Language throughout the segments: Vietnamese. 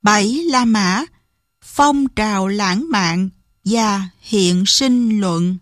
7. La Mã, phong trào lãng mạn và hiện sinh luận.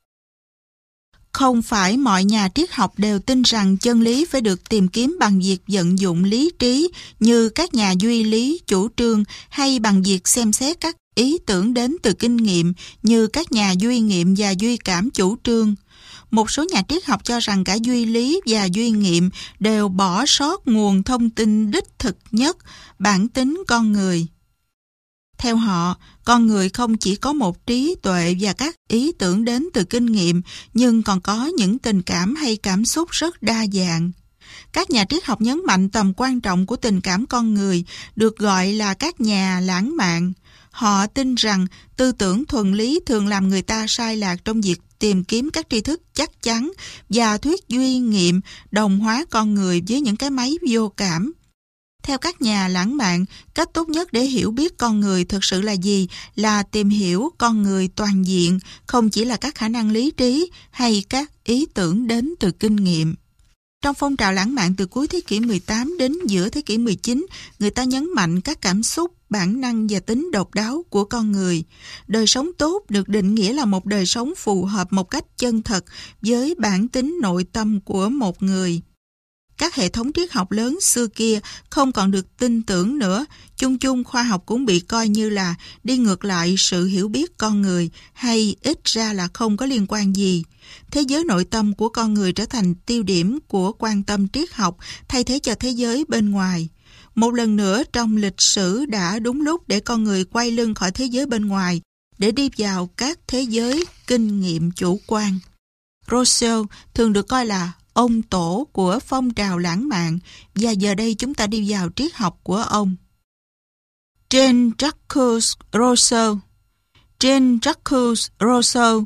Không phải mọi nhà triết học đều tin rằng chân lý phải được tìm kiếm bằng việc vận dụng lý trí như các nhà duy lý chủ trương, hay bằng việc xem xét các ý tưởng đến từ kinh nghiệm như các nhà duy nghiệm và duy cảm chủ trương. Một số nhà triết học cho rằng cả duy lý và duy nghiệm đều bỏ sót nguồn thông tin đích thực nhất, bản tính con người. Theo họ, con người không chỉ có một trí tuệ và các ý tưởng đến từ kinh nghiệm, nhưng còn có những tình cảm hay cảm xúc rất đa dạng. Các nhà triết học nhấn mạnh tầm quan trọng của tình cảm con người, được gọi là các nhà lãng mạn. Họ tin rằng tư tưởng thuần lý thường làm người ta sai lạc trong việc tìm kiếm các tri thức chắc chắn, và thuyết duy nghiệm đồng hóa con người với những cái máy vô cảm. Theo các nhà lãng mạn, cách tốt nhất để hiểu biết con người thực sự là gì là tìm hiểu con người toàn diện, không chỉ là các khả năng lý trí hay các ý tưởng đến từ kinh nghiệm. Trong phong trào lãng mạn từ cuối thế kỷ 18 đến giữa thế kỷ 19, người ta nhấn mạnh các cảm xúc, bản năng và tính độc đáo của con người. Đời sống tốt được định nghĩa là một đời sống phù hợp một cách chân thật với bản tính nội tâm của một người. Các hệ thống triết học lớn xưa kia không còn được tin tưởng nữa, chung chung khoa học cũng bị coi như là đi ngược lại sự hiểu biết con người, hay ít ra là không có liên quan gì. Thế giới nội tâm của con người trở thành tiêu điểm của quan tâm triết học, thay thế cho thế giới bên ngoài. Một lần nữa trong lịch sử đã đúng lúc để con người quay lưng khỏi thế giới bên ngoài, để đi vào các thế giới kinh nghiệm chủ quan. Rousseau thường được coi là ông tổ của phong trào lãng mạn, và giờ đây chúng ta đi vào triết học của ông. Jean-Jacques Rousseau. Jean-Jacques Rousseau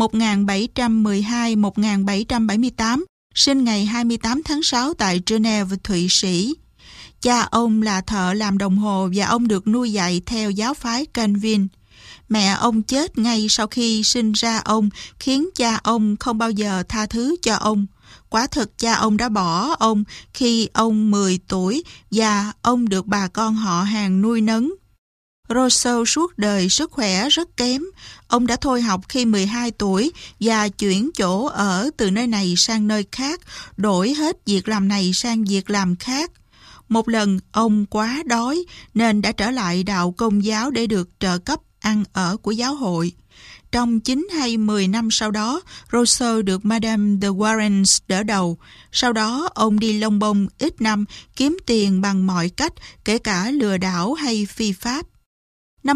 1712-1778, sinh ngày 28 tháng 6 tại Geneva, Thụy Sĩ. Cha ông là thợ làm đồng hồ và ông được nuôi dạy theo giáo phái Calvin. Mẹ ông chết ngay sau khi sinh ra ông, khiến cha ông không bao giờ tha thứ cho ông. Quả thực cha ông đã bỏ ông khi ông 10 tuổi và ông được bà con họ hàng nuôi nấng. Rousseau suốt đời sức khỏe rất kém. Ông đã thôi học khi 12 tuổi và chuyển chỗ ở từ nơi này sang nơi khác, đổi hết việc làm này sang việc làm khác. Một lần ông quá đói nên đã trở lại đạo Công giáo để được trợ cấp ăn ở của giáo hội. Trong 9 hay 10 năm sau đó, Rousseau được Madame de Warens đỡ đầu. Sau đó, ông đi lông bông ít năm, kiếm tiền bằng mọi cách, kể cả lừa đảo hay phi pháp. Năm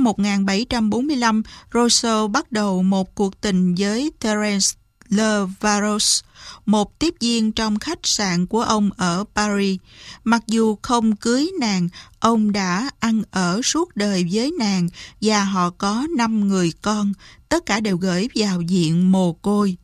1745, Rousseau bắt đầu một cuộc tình với Thérèse Levallois, một tiếp viên trong khách sạn của ông ở Paris. Mặc dù không cưới nàng, ông đã ăn ở suốt đời với nàng và họ có 5 người con, tất cả đều gửi vào diện mồ côi.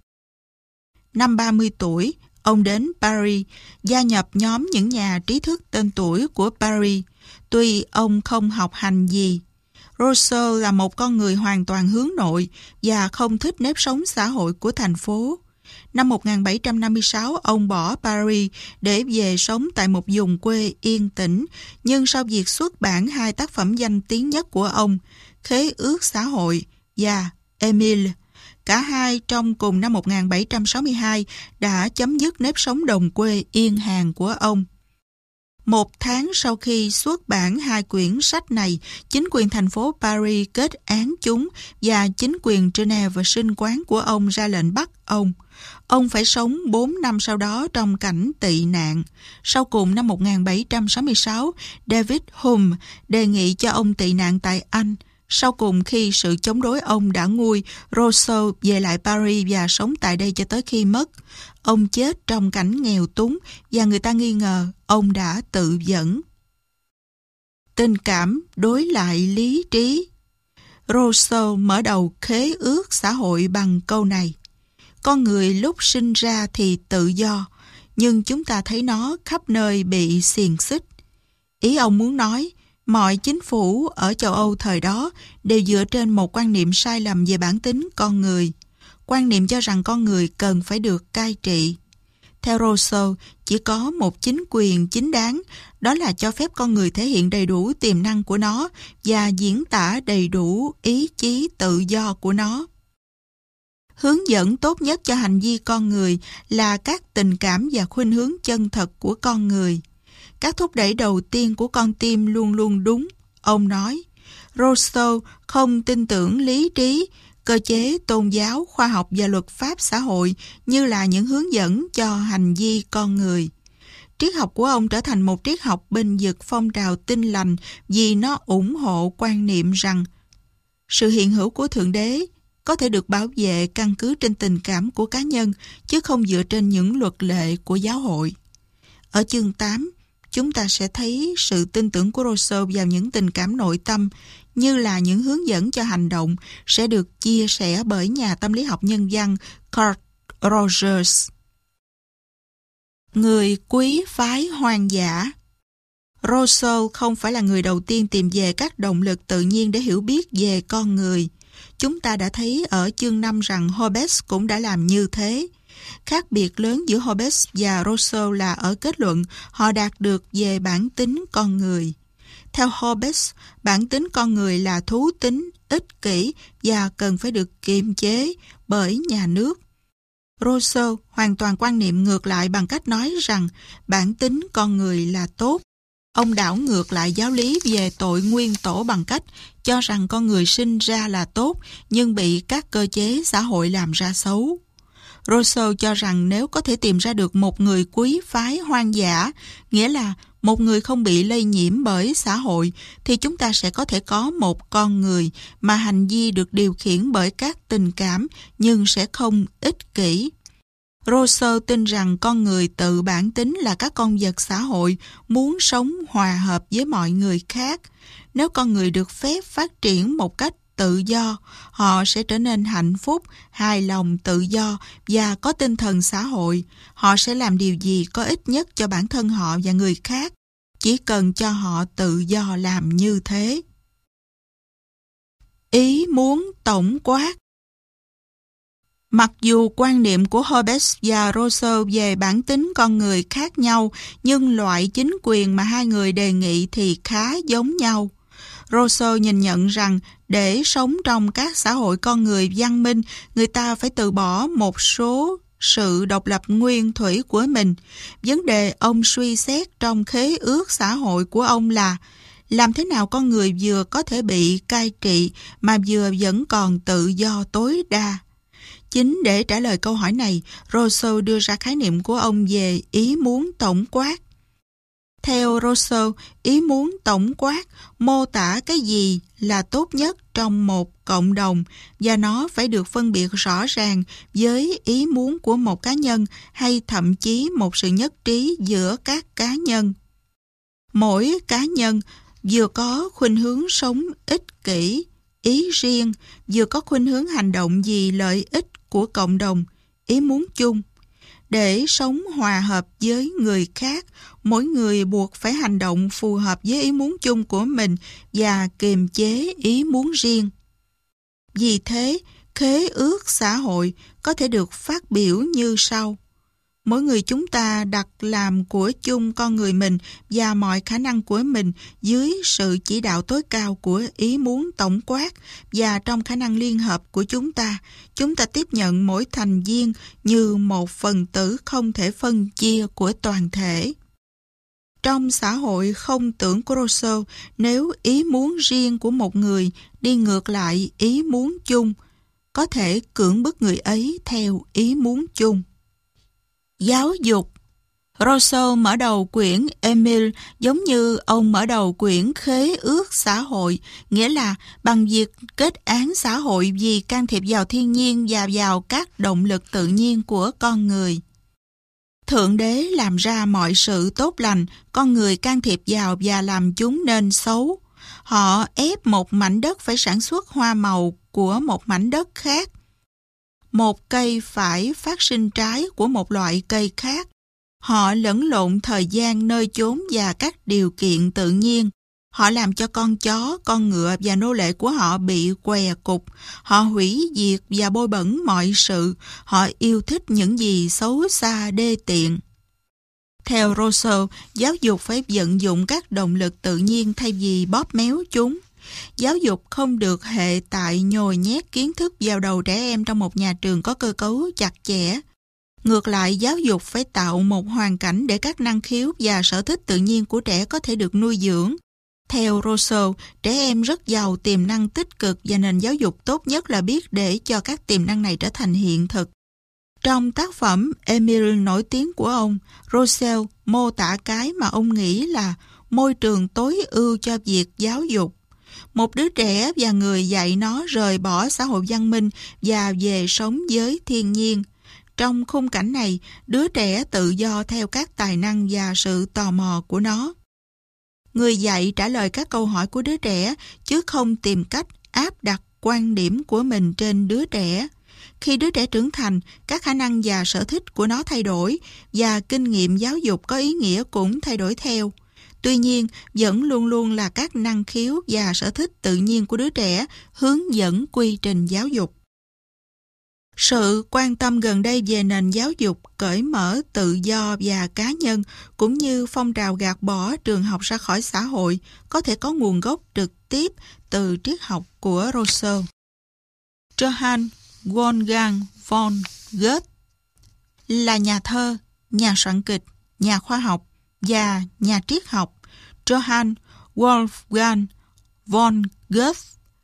Năm 30 tuổi, ông đến Paris, gia nhập nhóm những nhà trí thức tên tuổi của Paris. Tuy ông không học hành gì, Rousseau là một con người hoàn toàn hướng nội và không thích nếp sống xã hội của thành phố. Năm 1756, ông bỏ Paris để về sống tại một vùng quê yên tĩnh, nhưng sau việc xuất bản 2 tác phẩm danh tiếng nhất của ông, Khế ước xã hội và Emile, cả hai trong cùng năm 1762 đã chấm dứt nếp sống đồng quê yên hàng của ông. 1 tháng sau khi xuất bản 2 quyển sách này, chính quyền thành phố Paris kết án chúng và chính quyền Geneva sinh quán của ông ra lệnh bắt ông. Ông phải sống 4 năm sau đó trong cảnh tị nạn. Sau cùng năm 1766, David Hume đề nghị cho ông tị nạn tại Anh. Sau cùng khi sự chống đối ông đã nguôi, Rousseau về lại Paris và sống tại đây cho tới khi mất. Ông chết trong cảnh nghèo túng và người ta nghi ngờ ông đã tự vẫn. Tình cảm đối lại lý trí. Rousseau mở đầu khế ước xã hội bằng câu này: con người lúc sinh ra thì tự do, nhưng chúng ta thấy nó khắp nơi bị xiềng xích. Ý ông muốn nói, mọi chính phủ ở châu Âu thời đó đều dựa trên một quan niệm sai lầm về bản tính con người. Quan niệm cho rằng con người cần phải được cai trị. Theo Rousseau, chỉ có một chính quyền chính đáng, đó là cho phép con người thể hiện đầy đủ tiềm năng của nó và diễn tả đầy đủ ý chí tự do của nó. Hướng dẫn tốt nhất cho hành vi con người là các tình cảm và khuynh hướng chân thật của con người. Các thúc đẩy đầu tiên của con tim luôn luôn đúng, ông nói. Rousseau không tin tưởng lý trí, cơ chế tôn giáo, khoa học và luật pháp xã hội như là những hướng dẫn cho hành vi con người. Triết học của ông trở thành một triết học bênh vực phong trào Tin lành vì nó ủng hộ quan niệm rằng sự hiện hữu của Thượng Đế có thể được bảo vệ căn cứ trên tình cảm của cá nhân chứ không dựa trên những luật lệ của giáo hội. Ở chương 8, chúng ta sẽ thấy sự tin tưởng của Rousseau vào những tình cảm nội tâm như là những hướng dẫn cho hành động sẽ được chia sẻ bởi nhà tâm lý học nhân văn Carl Rogers. Người quý phái hoang dã. Rousseau không phải là người đầu tiên tìm về các động lực tự nhiên để hiểu biết về con người. Chúng ta đã thấy ở chương 5 rằng Hobbes cũng đã làm như thế. Khác biệt lớn giữa Hobbes và Rousseau là ở kết luận họ đạt được về bản tính con người. Theo Hobbes, bản tính con người là thú tính, ích kỷ và cần phải được kiềm chế bởi nhà nước. Rousseau hoàn toàn quan niệm ngược lại bằng cách nói rằng bản tính con người là tốt. Ông đảo ngược lại giáo lý về tội nguyên tổ bằng cách cho rằng con người sinh ra là tốt nhưng bị các cơ chế xã hội làm ra xấu. Rousseau cho rằng nếu có thể tìm ra được một người quý phái hoang dã, nghĩa là một người không bị lây nhiễm bởi xã hội, thì chúng ta sẽ có thể có một con người mà hành vi được điều khiển bởi các tình cảm nhưng sẽ không ích kỷ. Rousseau tin rằng con người tự bản tính là các con vật xã hội muốn sống hòa hợp với mọi người khác. Nếu con người được phép phát triển một cách tự do, họ sẽ trở nên hạnh phúc, hài lòng, tự do và có tinh thần xã hội. Họ sẽ làm điều gì có ích nhất cho bản thân họ và người khác, chỉ cần cho họ tự do làm như thế. Ý muốn tổng quát. Mặc dù quan niệm của Hobbes và Rousseau về bản tính con người khác nhau, nhưng loại chính quyền mà hai người đề nghị thì khá giống nhau. Rousseau nhìn nhận rằng để sống trong các xã hội con người văn minh, người ta phải từ bỏ một số sự độc lập nguyên thủy của mình. Vấn đề ông suy xét trong khế ước xã hội của ông là làm thế nào con người vừa có thể bị cai trị mà vừa vẫn còn tự do tối đa. Chính để trả lời câu hỏi này, Rousseau đưa ra khái niệm của ông về ý muốn tổng quát. Theo Rousseau, ý muốn tổng quát mô tả cái gì là tốt nhất trong một cộng đồng và nó phải được phân biệt rõ ràng với ý muốn của một cá nhân hay thậm chí một sự nhất trí giữa các cá nhân. Mỗi cá nhân vừa có khuynh hướng sống ích kỷ, ý riêng, vừa có khuynh hướng hành động vì lợi ích của cộng đồng, ý muốn chung. Để sống hòa hợp với người khác, mỗi người buộc phải hành động phù hợp với ý muốn chung của mình và kiềm chế ý muốn riêng. Vì thế, khế ước xã hội có thể được phát biểu như sau. Mỗi người chúng ta đặt làm của chung con người mình và mọi khả năng của mình dưới sự chỉ đạo tối cao của ý muốn tổng quát, và trong khả năng liên hợp của chúng ta tiếp nhận mỗi thành viên như một phần tử không thể phân chia của toàn thể. Trong xã hội không tưởng của Rousseau, nếu ý muốn riêng của một người đi ngược lại ý muốn chung, có thể cưỡng bức người ấy theo ý muốn chung. Giáo dục. Rousseau mở đầu quyển Emile giống như ông mở đầu quyển khế ước xã hội, nghĩa là bằng việc kết án xã hội vì can thiệp vào thiên nhiên và vào các động lực tự nhiên của con người. Thượng đế làm ra mọi sự tốt lành, con người can thiệp vào và làm chúng nên xấu. Họ ép một mảnh đất phải sản xuất hoa màu của một mảnh đất khác. Một cây phải phát sinh trái của một loại cây khác. Họ lẫn lộn thời gian, nơi chốn và các điều kiện tự nhiên. Họ làm cho con chó, con ngựa và nô lệ của họ bị què cục. Họ hủy diệt và bôi bẩn mọi sự. Họ yêu thích những gì xấu xa đê tiện. Theo Rousseau, giáo dục phải vận dụng các động lực tự nhiên thay vì bóp méo chúng. Giáo dục không được hệ tại nhồi nhét kiến thức vào đầu trẻ em trong một nhà trường có cơ cấu chặt chẽ. Ngược lại, giáo dục phải tạo một hoàn cảnh để các năng khiếu và sở thích tự nhiên của trẻ có thể được nuôi dưỡng. Theo Rousseau, trẻ em rất giàu tiềm năng tích cực và nền giáo dục tốt nhất là biết để cho các tiềm năng này trở thành hiện thực. Trong tác phẩm Emile nổi tiếng của ông, Rousseau mô tả cái mà ông nghĩ là môi trường tối ưu cho việc giáo dục. Một đứa trẻ và người dạy nó rời bỏ xã hội văn minh và về sống với thiên nhiên. Trong khung cảnh này, đứa trẻ tự do theo các tài năng và sự tò mò của nó. Người dạy trả lời các câu hỏi của đứa trẻ, chứ không tìm cách áp đặt quan điểm của mình trên đứa trẻ. Khi đứa trẻ trưởng thành, các khả năng và sở thích của nó thay đổi và kinh nghiệm giáo dục có ý nghĩa cũng thay đổi theo. Tuy nhiên, vẫn luôn luôn là các năng khiếu và sở thích tự nhiên của đứa trẻ hướng dẫn quy trình giáo dục. Sự quan tâm gần đây về nền giáo dục cởi mở, tự do và cá nhân, cũng như phong trào gạt bỏ trường học ra khỏi xã hội, có thể có nguồn gốc trực tiếp từ triết học của Rousseau. Johann Wolfgang von Goethe là nhà thơ, nhà soạn kịch, nhà khoa học và nhà triết học. Johann Wolfgang von Goethe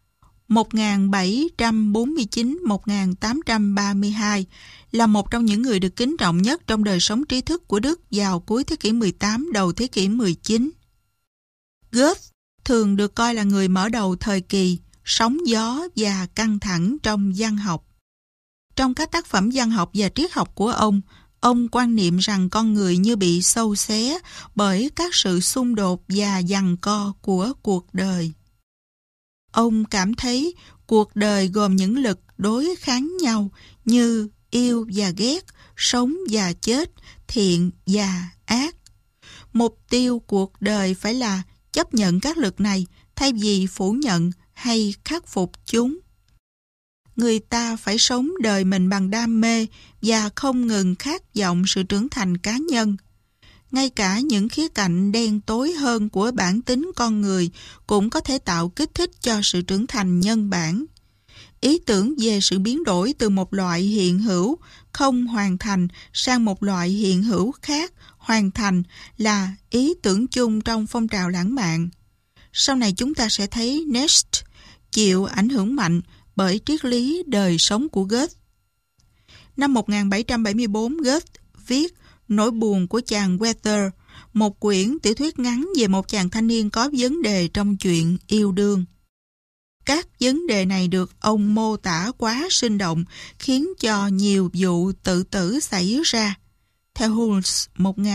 1749-1832 là một trong những người được kính trọng nhất trong đời sống trí thức của Đức vào cuối thế kỷ 18, đầu thế kỷ 19. Goethe thường được coi là người mở đầu thời kỳ sóng gió và căng thẳng trong văn học. Trong các tác phẩm văn học và triết học của ông quan niệm rằng con người như bị xâu xé bởi các sự xung đột và giằng co của cuộc đời. Ông cảm thấy cuộc đời gồm những lực đối kháng nhau như yêu và ghét, sống và chết, thiện và ác. Mục tiêu cuộc đời phải là chấp nhận các lực này thay vì phủ nhận hay khắc phục chúng. Người ta phải sống đời mình bằng đam mê và không ngừng khát vọng sự trưởng thành cá nhân. Ngay cả những khía cạnh đen tối hơn của bản tính con người cũng có thể tạo kích thích cho sự trưởng thành nhân bản. Ý tưởng về sự biến đổi từ một loại hiện hữu không hoàn thành sang một loại hiện hữu khác hoàn thành là ý tưởng chung trong phong trào lãng mạn. Sau này chúng ta sẽ thấy Nietzsche chịu ảnh hưởng mạnh bởi triết lý đời sống của Goethe. Năm 1774, Goethe viết Nỗi buồn của chàng Werther, một quyển tiểu thuyết ngắn về một chàng thanh niên có vấn đề trong chuyện yêu đương. Các vấn đề này được ông mô tả quá sinh động, khiến cho nhiều vụ tự tử xảy ra. Theo Hulse,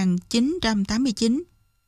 1989.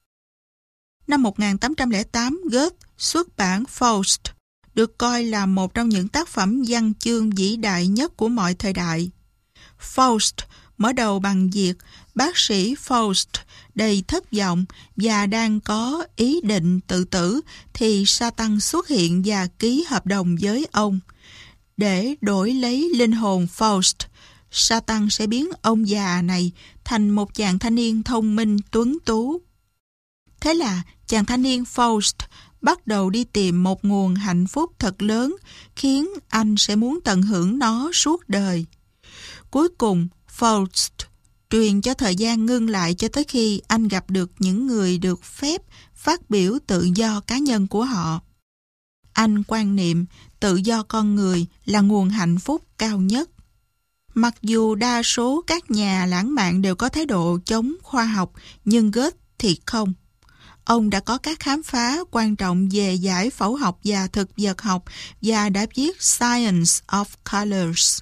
Năm 1808, Goethe xuất bản Faust, được coi là một trong những tác phẩm văn chương vĩ đại nhất của mọi thời đại. Faust mở đầu bằng việc bác sĩ Faust đầy thất vọng và đang có ý định tự tử thì Satan xuất hiện và ký hợp đồng với ông. Để đổi lấy linh hồn Faust, Satan sẽ biến ông già này thành một chàng thanh niên thông minh tuấn tú. Thế là chàng thanh niên Faust bắt đầu đi tìm một nguồn hạnh phúc thật lớn, khiến anh sẽ muốn tận hưởng nó suốt đời. Cuối cùng, Faust truyền cho thời gian ngưng lại cho tới khi anh gặp được những người được phép phát biểu tự do cá nhân của họ. Anh quan niệm tự do con người là nguồn hạnh phúc cao nhất. Mặc dù đa số các nhà lãng mạn đều có thái độ chống khoa học, nhưng Goethe thì không. Ông đã có các khám phá quan trọng về giải phẫu học và thực vật học và đã viết Science of Colors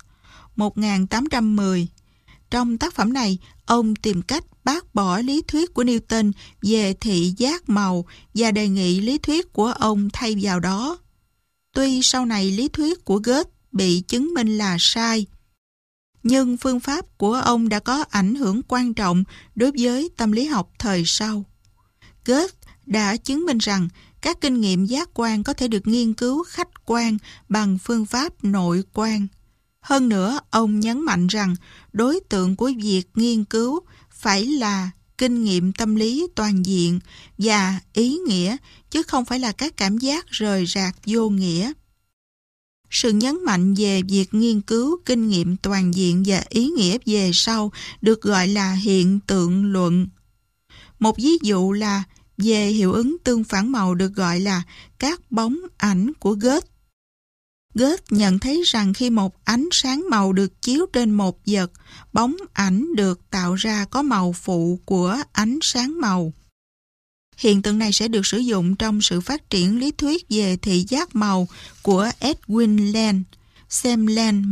1810. Trong tác phẩm này, ông tìm cách bác bỏ lý thuyết của Newton về thị giác màu và đề nghị lý thuyết của ông thay vào đó. Tuy sau này lý thuyết của Goethe bị chứng minh là sai, nhưng phương pháp của ông đã có ảnh hưởng quan trọng đối với tâm lý học thời sau. Goethe đã chứng minh rằng các kinh nghiệm giác quan có thể được nghiên cứu khách quan bằng phương pháp nội quan. Hơn nữa, ông nhấn mạnh rằng đối tượng của việc nghiên cứu phải là kinh nghiệm tâm lý toàn diện và ý nghĩa, chứ không phải là các cảm giác rời rạc vô nghĩa. Sự nhấn mạnh về việc nghiên cứu kinh nghiệm toàn diện và ý nghĩa về sau được gọi là hiện tượng luận. Một ví dụ là về hiệu ứng tương phản màu được gọi là các bóng ảnh của Goethe. Goethe nhận thấy rằng khi một ánh sáng màu được chiếu trên một vật, bóng ảnh được tạo ra có màu phụ của ánh sáng màu. Hiện tượng này sẽ được sử dụng trong sự phát triển lý thuyết về thị giác màu của Edwin Land, xem Land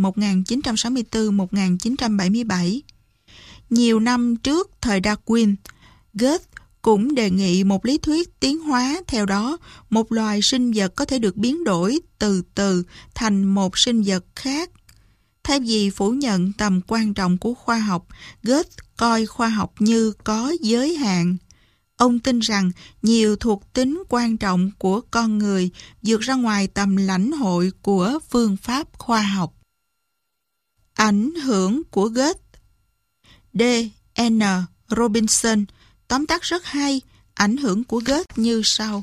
1964-1977. Nhiều năm trước thời Darwin, Goethe cũng đề nghị một lý thuyết tiến hóa, theo đó một loài sinh vật có thể được biến đổi từ từ thành một sinh vật khác. Thay vì phủ nhận tầm quan trọng của khoa học, Goethe coi khoa học như có giới hạn. Ông tin rằng nhiều thuộc tính quan trọng của con người vượt ra ngoài tầm lãnh hội của phương pháp khoa học. Ảnh hưởng của Goethe. D. N. Robinson tóm tắt rất hay ảnh hưởng của Goethe như sau.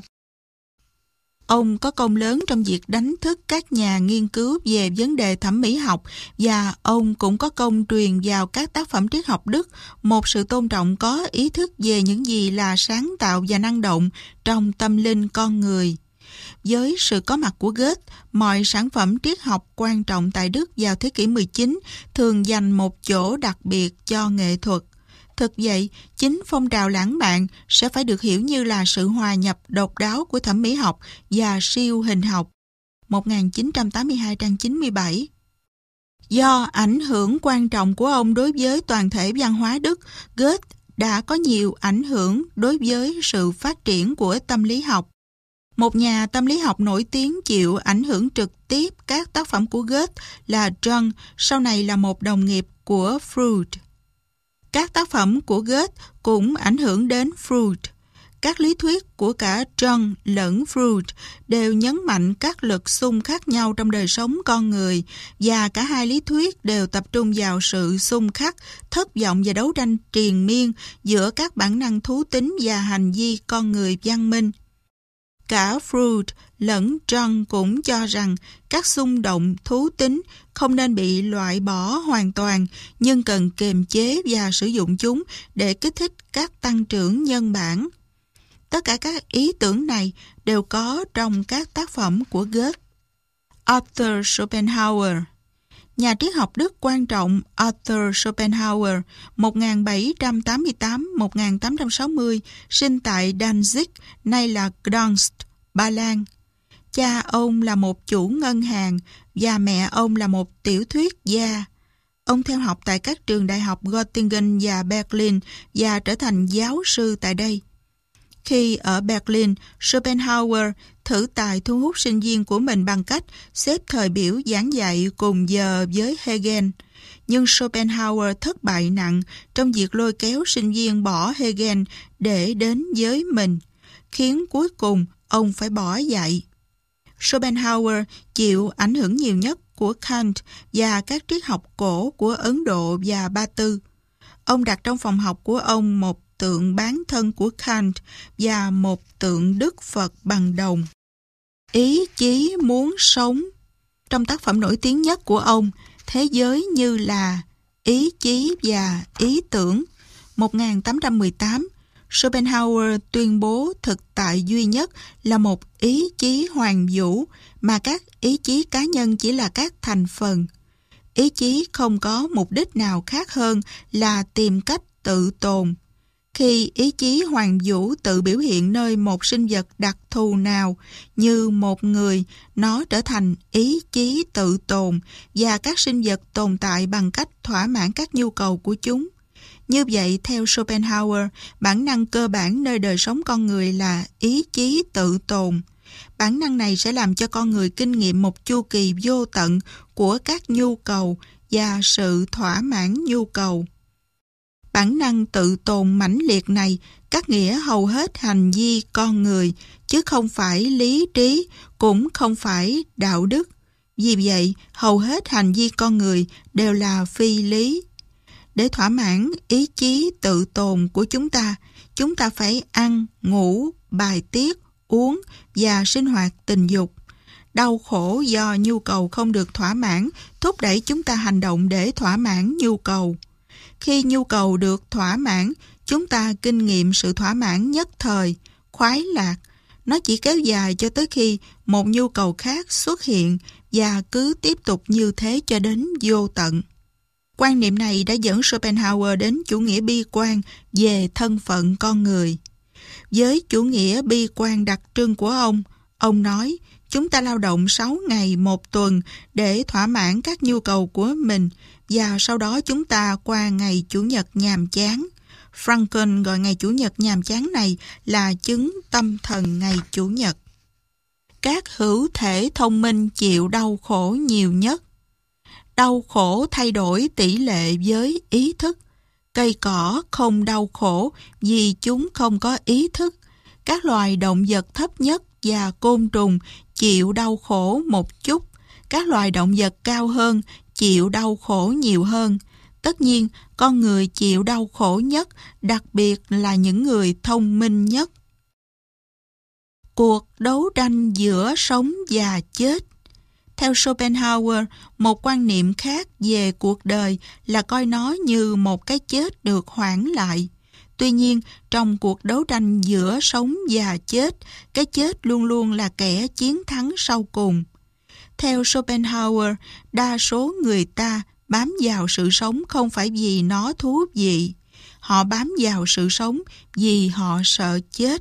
Ông có công lớn trong việc đánh thức các nhà nghiên cứu về vấn đề thẩm mỹ học và ông cũng có công truyền vào các tác phẩm triết học Đức một sự tôn trọng có ý thức về những gì là sáng tạo và năng động trong tâm linh con người. Với sự có mặt của Goethe, mọi sản phẩm triết học quan trọng tại Đức vào thế kỷ 19 thường dành một chỗ đặc biệt cho nghệ thuật. Thực vậy, chính phong trào lãng mạn sẽ phải được hiểu như là sự hòa nhập độc đáo của thẩm mỹ học và siêu hình học. 1982 trang 97. Do ảnh hưởng quan trọng của ông đối với toàn thể văn hóa Đức, Goethe đã có nhiều ảnh hưởng đối với sự phát triển của tâm lý học. Một nhà tâm lý học nổi tiếng chịu ảnh hưởng trực tiếp các tác phẩm của Goethe là Jung, sau này là một đồng nghiệp của Freud. Các tác phẩm của Goethe cũng ảnh hưởng đến Freud. Các lý thuyết của cả Jung lẫn Freud đều nhấn mạnh các lực xung khác nhau trong đời sống con người và cả hai lý thuyết đều tập trung vào sự xung khắc, thất vọng và đấu tranh triền miên giữa các bản năng thú tính và hành vi con người văn minh. Cả Freud lẫn Jung cũng cho rằng các xung động thú tính không nên bị loại bỏ hoàn toàn, nhưng cần kiềm chế và sử dụng chúng để kích thích các tăng trưởng nhân bản. Tất cả các ý tưởng này đều có trong các tác phẩm của Goethe. Arthur Schopenhauer. Nhà triết học Đức quan trọng Arthur Schopenhauer 1788-1860 sinh tại Danzig, nay là Gdansk, Ba Lan. Cha ông là một chủ ngân hàng và mẹ ông là một tiểu thuyết gia. Ông theo học tại các trường đại học Göttingen và Berlin và trở thành giáo sư tại đây. Khi ở Berlin, Schopenhauer thử tài thu hút sinh viên của mình bằng cách xếp thời biểu giảng dạy cùng giờ với Hegel. Nhưng Schopenhauer thất bại nặng trong việc lôi kéo sinh viên bỏ Hegel để đến với mình, khiến cuối cùng ông phải bỏ dạy. Schopenhauer chịu ảnh hưởng nhiều nhất của Kant và các triết học cổ của Ấn Độ và Ba Tư. Ông đặt trong phòng học của ông một tượng bán thân của Kant và một tượng Đức Phật bằng đồng. Ý chí muốn sống. Trong tác phẩm nổi tiếng nhất của ông, Thế giới như là ý chí và ý tưởng, 1818, Schopenhauer tuyên bố thực tại duy nhất là một ý chí hoàn vũ, mà các ý chí cá nhân chỉ là các thành phần. Ý chí không có mục đích nào khác hơn là tìm cách tự tồn. Khi ý chí hoàn vũ tự biểu hiện nơi một sinh vật đặc thù nào như một người, nó trở thành ý chí tự tồn và các sinh vật tồn tại bằng cách thỏa mãn các nhu cầu của chúng. Như vậy, theo Schopenhauer, bản năng cơ bản nơi đời sống con người là ý chí tự tồn. Bản năng này sẽ làm cho con người kinh nghiệm một chu kỳ vô tận của các nhu cầu và sự thỏa mãn nhu cầu. Bản năng tự tồn mãnh liệt này các nghĩa hầu hết hành vi con người, chứ không phải lý trí, cũng không phải đạo đức. Vì vậy, hầu hết hành vi con người đều là phi lý. Để thỏa mãn ý chí tự tồn của chúng ta phải ăn, ngủ, bài tiết, uống và sinh hoạt tình dục. Đau khổ do nhu cầu không được thỏa mãn thúc đẩy chúng ta hành động để thỏa mãn nhu cầu. Khi nhu cầu được thỏa mãn, chúng ta kinh nghiệm sự thỏa mãn nhất thời, khoái lạc. Nó chỉ kéo dài cho tới khi một nhu cầu khác xuất hiện và cứ tiếp tục như thế cho đến vô tận. Quan niệm này đã dẫn Schopenhauer đến chủ nghĩa bi quan về thân phận con người. Với chủ nghĩa bi quan đặc trưng của ông nói, chúng ta lao động 6 ngày một tuần để thỏa mãn các nhu cầu của mình và sau đó chúng ta qua ngày Chủ nhật nhàm chán. Frankl gọi ngày Chủ nhật nhàm chán này là chứng tâm thần ngày Chủ nhật. Các hữu thể thông minh chịu đau khổ nhiều nhất. Đau khổ thay đổi tỷ lệ với ý thức. Cây cỏ không đau khổ vì chúng không có ý thức. Các loài động vật thấp nhất và côn trùng chịu đau khổ một chút. Các loài động vật cao hơn chịu đau khổ nhiều hơn. Tất nhiên, con người chịu đau khổ nhất, đặc biệt là những người thông minh nhất. Cuộc đấu tranh giữa sống và chết. Theo Schopenhauer, một quan niệm khác về cuộc đời là coi nó như một cái chết được hoãn lại. Tuy nhiên, trong cuộc đấu tranh giữa sống và chết, cái chết luôn luôn là kẻ chiến thắng sau cùng. Theo Schopenhauer, đa số người ta bám vào sự sống không phải vì nó thú vị. Họ bám vào sự sống vì họ sợ chết.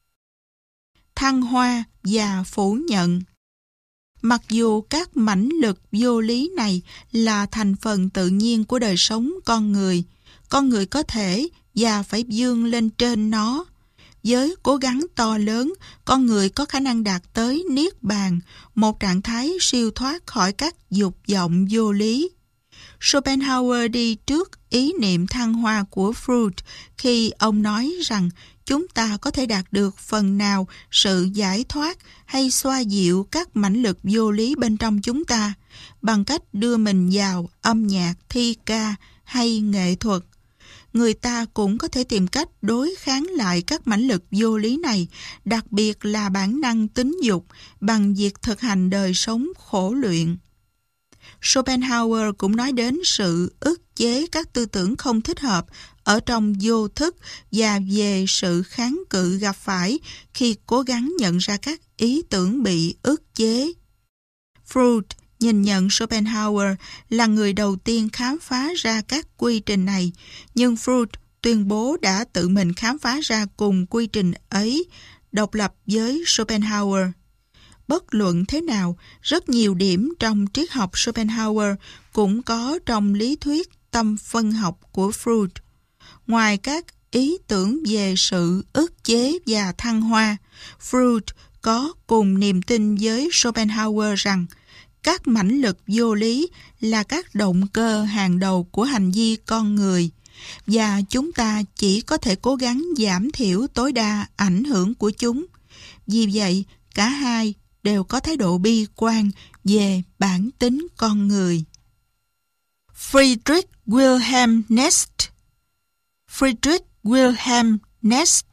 Thăng hoa và phủ nhận. Mặc dù các mãnh lực vô lý này là thành phần tự nhiên của đời sống con người có thể và phải vươn lên trên nó. Với cố gắng to lớn, con người có khả năng đạt tới niết bàn, một trạng thái siêu thoát khỏi các dục vọng vô lý. Schopenhauer đi trước ý niệm thăng hoa của Freud khi ông nói rằng chúng ta có thể đạt được phần nào sự giải thoát hay xoa dịu các mãnh lực vô lý bên trong chúng ta bằng cách đưa mình vào âm nhạc, thi ca hay nghệ thuật. Người ta cũng có thể tìm cách đối kháng lại các mãnh lực vô lý này, đặc biệt là bản năng tính dục, bằng việc thực hành đời sống khổ luyện. Schopenhauer cũng nói đến sự ức chế các tư tưởng không thích hợp ở trong vô thức và về sự kháng cự gặp phải khi cố gắng nhận ra các ý tưởng bị ức chế. Freud nhìn nhận Schopenhauer là người đầu tiên khám phá ra các quy trình này, nhưng Freud tuyên bố đã tự mình khám phá ra cùng quy trình ấy, độc lập với Schopenhauer. Bất luận thế nào, rất nhiều điểm trong triết học Schopenhauer cũng có trong lý thuyết tâm phân học của Freud. Ngoài các ý tưởng về sự ức chế và thăng hoa, Freud có cùng niềm tin với Schopenhauer rằng các mãnh lực vô lý là các động cơ hàng đầu của hành vi con người và chúng ta chỉ có thể cố gắng giảm thiểu tối đa ảnh hưởng của chúng. Vì vậy, cả hai đều có thái độ bi quan về bản tính con người. Friedrich Wilhelm Nest. Friedrich Wilhelm Nest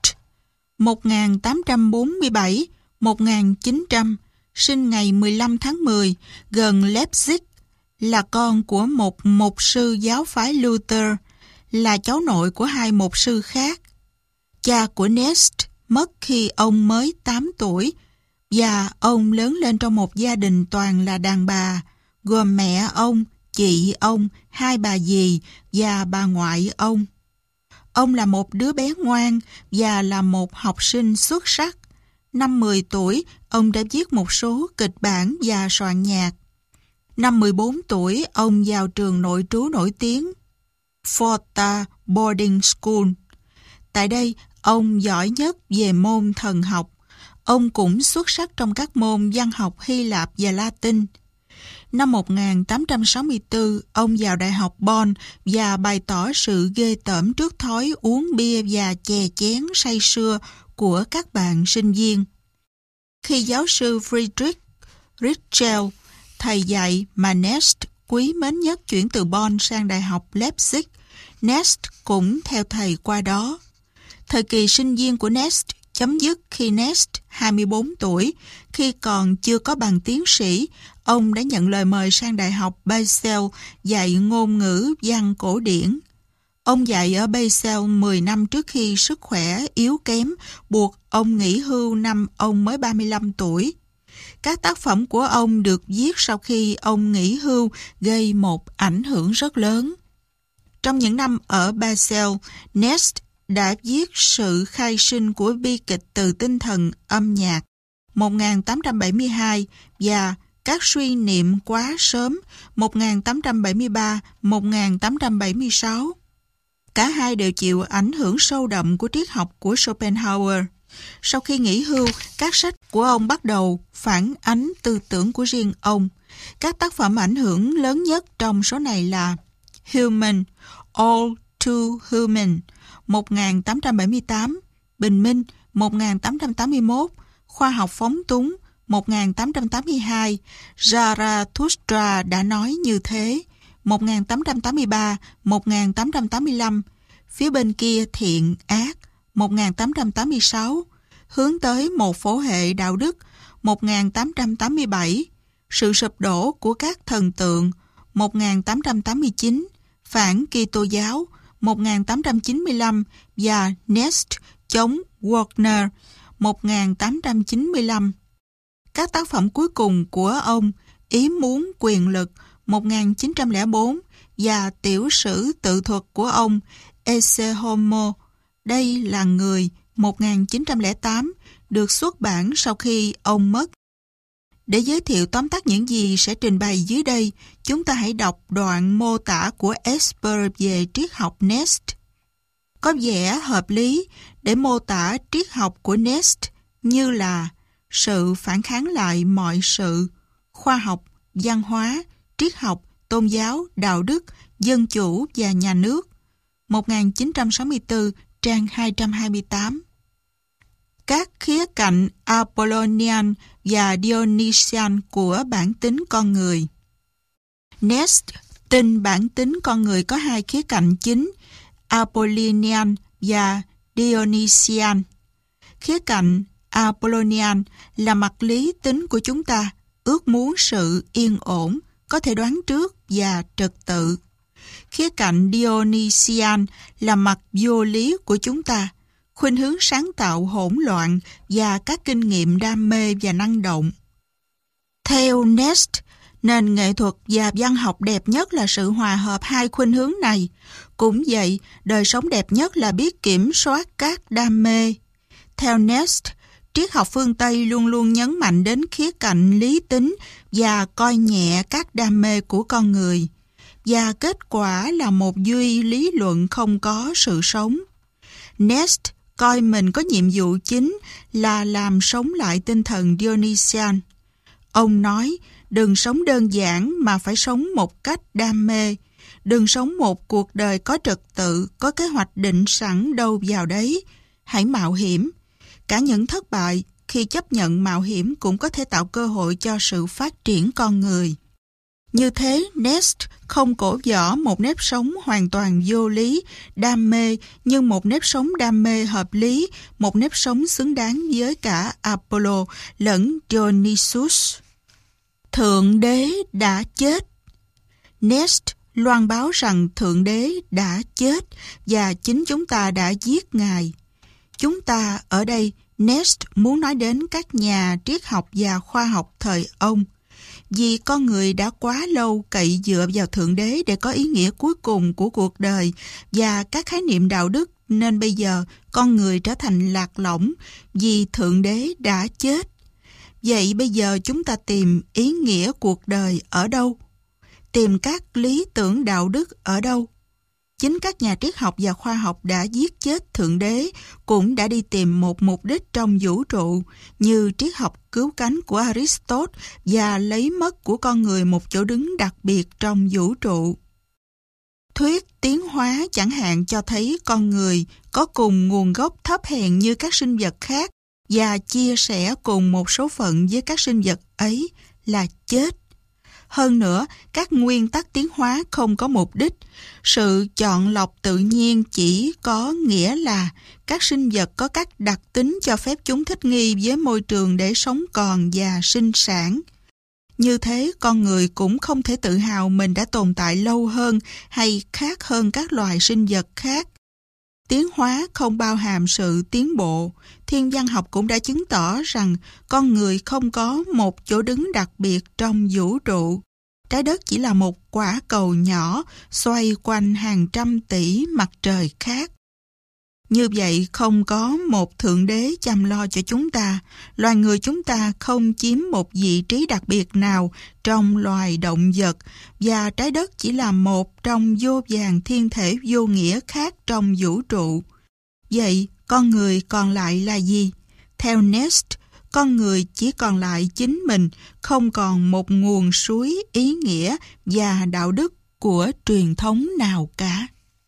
1847-1900, sinh ngày 15 tháng 10 gần Leipzig, là con của một mục sư giáo phái Luther, là cháu nội của hai mục sư khác. Cha của Nest mất khi ông mới 8 tuổi và ông lớn lên trong một gia đình toàn là đàn bà, gồm mẹ ông, chị ông, hai bà dì và bà ngoại ông. Ông là một đứa bé ngoan và là một học sinh xuất sắc. Năm 10 tuổi, ông đã viết một số kịch bản và soạn nhạc. Năm 14 tuổi, ông vào trường nội trú nổi tiếng Forta Boarding School. Tại đây, ông giỏi nhất về môn thần học. Ông cũng xuất sắc trong các môn văn học Hy Lạp và Latin. Năm 1864, ông vào Đại học Bonn và bày tỏ sự ghê tởm trước thói uống bia và chè chén say sưa của các bạn sinh viên. Khi giáo sư Friedrich Ritschel, thầy dạy mà Nest quý mến nhất, chuyển từ Bonn sang Đại học Leipzig, Nest cũng theo thầy qua đó. Thời kỳ sinh viên của Nest chấm dứt khi Nest 24 tuổi, khi còn chưa có bằng tiến sĩ. Ông đã nhận lời mời sang Đại học Basel dạy ngôn ngữ văn cổ điển. Ông dạy ở Basel 10 năm trước khi sức khỏe yếu kém, buộc ông nghỉ hưu năm ông mới 35 tuổi. Các tác phẩm của ông được viết sau khi ông nghỉ hưu gây một ảnh hưởng rất lớn. Trong những năm ở Basel, Nest đã viết sự khai sinh của bi kịch từ tinh thần âm nhạc 1872 và các suy niệm quá sớm 1873-1876. Cả hai đều chịu ảnh hưởng sâu đậm của triết học của Schopenhauer. Sau khi nghỉ hưu, các sách của ông bắt đầu phản ánh tư tưởng của riêng ông. Các tác phẩm ảnh hưởng lớn nhất trong số này là Human, All Too Human, 1878, Bình minh, 1881, Khoa học phóng túng, 1882, Zarathustra đã nói như thế, 1883, 1885, Phía bên kia thiện ác, 1886, Hướng tới một phổ hệ đạo đức, 1887, Sự sụp đổ của các thần tượng, 1889, Phản Kitô giáo, 1895 và Nest chống Wagner, 1895. Các tác phẩm cuối cùng của ông, Ý muốn quyền lực, 1904 và tiểu sử tự thuật của ông, Ecce Homo, đây là người, 1908, được xuất bản sau khi ông mất. Để giới thiệu tóm tắt những gì sẽ trình bày dưới đây, chúng ta hãy đọc đoạn mô tả của Esper về triết học Nest. Có vẻ hợp lý để mô tả triết học của Nest như là sự phản kháng lại mọi sự, khoa học, văn hóa, triết học, tôn giáo, đạo đức, dân chủ và nhà nước. 1964, trang 228. Các khía cạnh Apollonian và Dionysian của bản tính con người. Nest tin bản tính con người có hai khía cạnh chính, Apollonian và Dionysian. Khía cạnh Apollonian là mặt lý tính của chúng ta, ước muốn sự yên ổn, có thể đoán trước và trật tự. Khía cạnh Dionysian là mặt vô lý của chúng ta, khuynh hướng sáng tạo hỗn loạn và các kinh nghiệm đam mê và năng động. Theo Nest, nền nghệ thuật và văn học đẹp nhất là sự hòa hợp hai khuynh hướng này. Cũng vậy, đời sống đẹp nhất là biết kiểm soát các đam mê. Theo Nest, triết học phương Tây luôn luôn nhấn mạnh đến khía cạnh lý tính và coi nhẹ các đam mê của con người. Và kết quả là một duy lý luận không có sự sống. Nest coi mình có nhiệm vụ chính là làm sống lại tinh thần Dionysian. Ông nói, đừng sống đơn giản mà phải sống một cách đam mê. Đừng sống một cuộc đời có trật tự, có kế hoạch định sẵn đâu vào đấy. Hãy mạo hiểm. Cả những thất bại, khi chấp nhận mạo hiểm cũng có thể tạo cơ hội cho sự phát triển con người. Như thế, Nest không cổ võ một nếp sống hoàn toàn vô lý, đam mê, nhưng một nếp sống đam mê hợp lý, một nếp sống xứng đáng với cả Apollo lẫn Dionysus. Thượng đế đã chết. Nest loan báo rằng Thượng đế đã chết và chính chúng ta đã giết Ngài. Chúng ta ở đây, Nest muốn nói đến các nhà triết học và khoa học thời ông. Vì con người đã quá lâu cậy dựa vào Thượng Đế để có ý nghĩa cuối cùng của cuộc đời và các khái niệm đạo đức, nên bây giờ con người trở thành lạc lõng vì Thượng Đế đã chết. Vậy bây giờ chúng ta tìm ý nghĩa cuộc đời ở đâu? Tìm các lý tưởng đạo đức ở đâu? chính các nhà triết học và khoa học đã giết chết Thượng Đế cũng đã đi tìm một mục đích trong vũ trụ, như triết học cứu cánh của Aristotle và lấy mất của con người một chỗ đứng đặc biệt trong vũ trụ. Thuyết tiến hóa chẳng hạn cho thấy con người có cùng nguồn gốc thấp hèn như các sinh vật khác và chia sẻ cùng một số phận với các sinh vật ấy là chết. Hơn nữa, các nguyên tắc tiến hóa không có mục đích. Sự chọn lọc tự nhiên chỉ có nghĩa là các sinh vật có các đặc tính cho phép chúng thích nghi với môi trường để sống còn và sinh sản. Như thế, con người cũng không thể tự hào mình đã tồn tại lâu hơn hay khác hơn các loài sinh vật khác. Tiến hóa không bao hàm sự tiến bộ. Thiên văn học cũng đã chứng tỏ rằng con người không có một chỗ đứng đặc biệt trong vũ trụ. Trái đất chỉ là một quả cầu nhỏ xoay quanh hàng trăm tỷ mặt trời khác. Như vậy, không có một thượng đế chăm lo cho chúng ta. Loài người chúng ta không chiếm một vị trí đặc biệt nào trong loài động vật, và trái đất chỉ là một trong vô vàn thiên thể vô nghĩa khác trong vũ trụ. Vậy, con người còn lại là gì? Theo Nest, con người chỉ còn lại chính mình, không còn một nguồn suối ý nghĩa và đạo đức của truyền thống nào cả.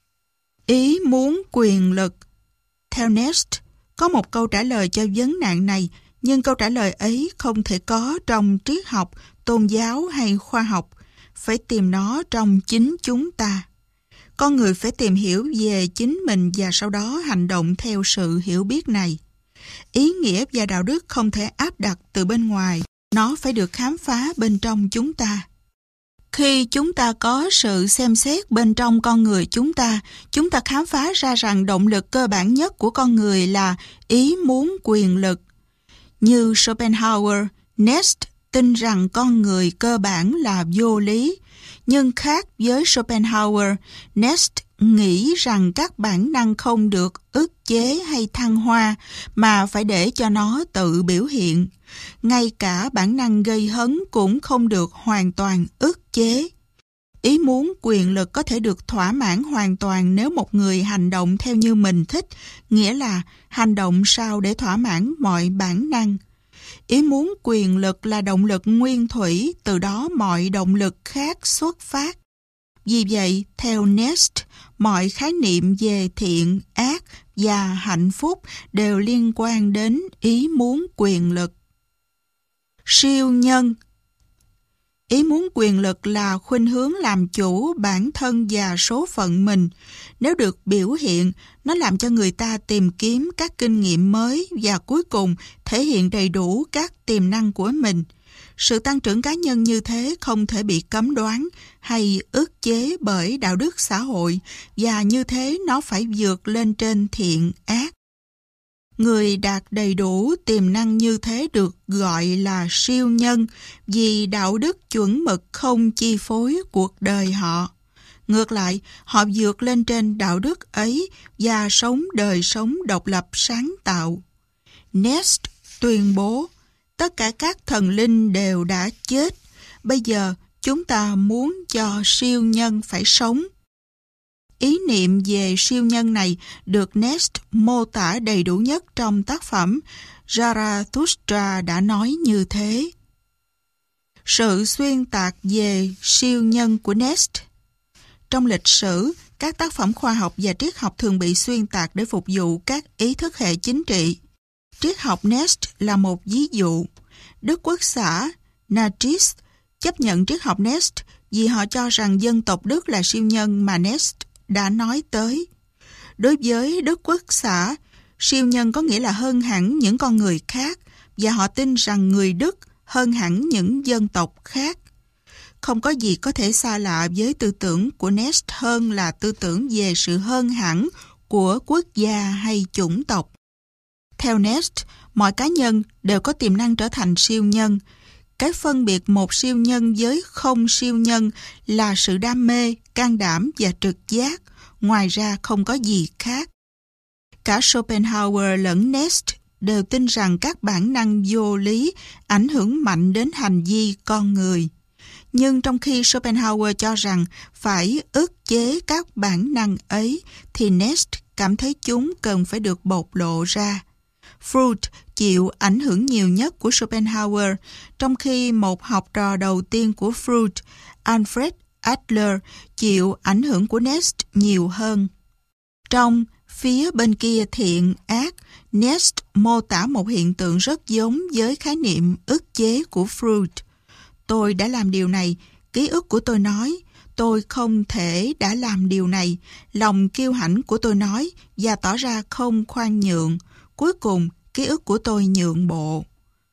Ý muốn quyền lực. Theo Nest, có một câu trả lời cho vấn nạn này, nhưng câu trả lời ấy không thể có trong triết học, tôn giáo hay khoa học. Phải tìm nó trong chính chúng ta. Con người phải tìm hiểu về chính mình và sau đó hành động theo sự hiểu biết này. Ý nghĩa và đạo đức không thể áp đặt từ bên ngoài, nó phải được khám phá bên trong chúng ta. Khi chúng ta có sự xem xét bên trong con người chúng ta khám phá ra rằng động lực cơ bản nhất của con người là ý muốn quyền lực. Như Schopenhauer, Nest tin rằng con người cơ bản là vô lý. Nhưng khác với Schopenhauer, Nest nghĩ rằng các bản năng không được ức chế hay thăng hoa, mà phải để cho nó tự biểu hiện. Ngay cả bản năng gây hấn cũng không được hoàn toàn ức chế. Ý muốn quyền lực có thể được thỏa mãn hoàn toàn nếu một người hành động theo như mình thích, nghĩa là hành động sao để thỏa mãn mọi bản năng. Ý muốn quyền lực là động lực nguyên thủy, từ đó mọi động lực khác xuất phát. Vì vậy, theo Nest, mọi khái niệm về thiện, ác và hạnh phúc đều liên quan đến ý muốn quyền lực. Siêu nhân. Ý muốn quyền lực là khuynh hướng làm chủ bản thân và số phận mình. Nếu được biểu hiện, nó làm cho người ta tìm kiếm các kinh nghiệm mới và cuối cùng thể hiện đầy đủ các tiềm năng của mình. Sự tăng trưởng cá nhân như thế không thể bị cấm đoán hay ức chế bởi đạo đức xã hội, và như thế nó phải vượt lên trên thiện ác. Người đạt đầy đủ tiềm năng như thế được gọi là siêu nhân vì đạo đức chuẩn mực không chi phối cuộc đời họ. Ngược lại, họ vượt lên trên đạo đức ấy và sống đời sống độc lập sáng tạo. Nest tuyên bố, tất cả các thần linh đều đã chết. Bây giờ, chúng ta muốn cho siêu nhân phải sống. Ý niệm về siêu nhân này được Nest mô tả đầy đủ nhất trong tác phẩm Zarathustra đã nói như thế. Sự xuyên tạc về siêu nhân của Nest. Trong lịch sử, các tác phẩm khoa học và triết học thường bị xuyên tạc để phục vụ các ý thức hệ chính trị. Triết học Nest là một ví dụ. Đức Quốc xã Nazis chấp nhận triết học Nest vì họ cho rằng dân tộc Đức là siêu nhân mà Nest đã nói tới. Đối với Đức Quốc xã, siêu nhân có nghĩa là hơn hẳn những con người khác, và họ tin rằng người Đức hơn hẳn những dân tộc khác. Không có gì có thể xa lạ với tư tưởng của Nest hơn là tư tưởng về sự hơn hẳn của quốc gia hay chủng tộc. Theo Nest, mọi cá nhân đều có tiềm năng trở thành siêu nhân. Cái phân biệt một siêu nhân với không siêu nhân là sự đam mê, can đảm và trực giác. Ngoài ra không có gì khác. Cả Schopenhauer lẫn Nest đều tin rằng các bản năng vô lý ảnh hưởng mạnh đến hành vi con người. Nhưng trong khi Schopenhauer cho rằng phải ức chế các bản năng ấy, thì Nest cảm thấy chúng cần phải được bộc lộ ra. Freud chịu ảnh hưởng nhiều nhất của Schopenhauer, trong khi một học trò đầu tiên của Freud, Alfred Adler, chịu ảnh hưởng của Nest nhiều hơn. Trong Phía bên kia thiện ác, Nest mô tả một hiện tượng rất giống với khái niệm ức chế của Freud. Tôi đã làm điều này, ký ức của tôi nói. Tôi không thể đã làm điều này, lòng kiêu hãnh của tôi nói và tỏ ra không khoan nhượng. Cuối cùng, ký ức của tôi nhượng bộ.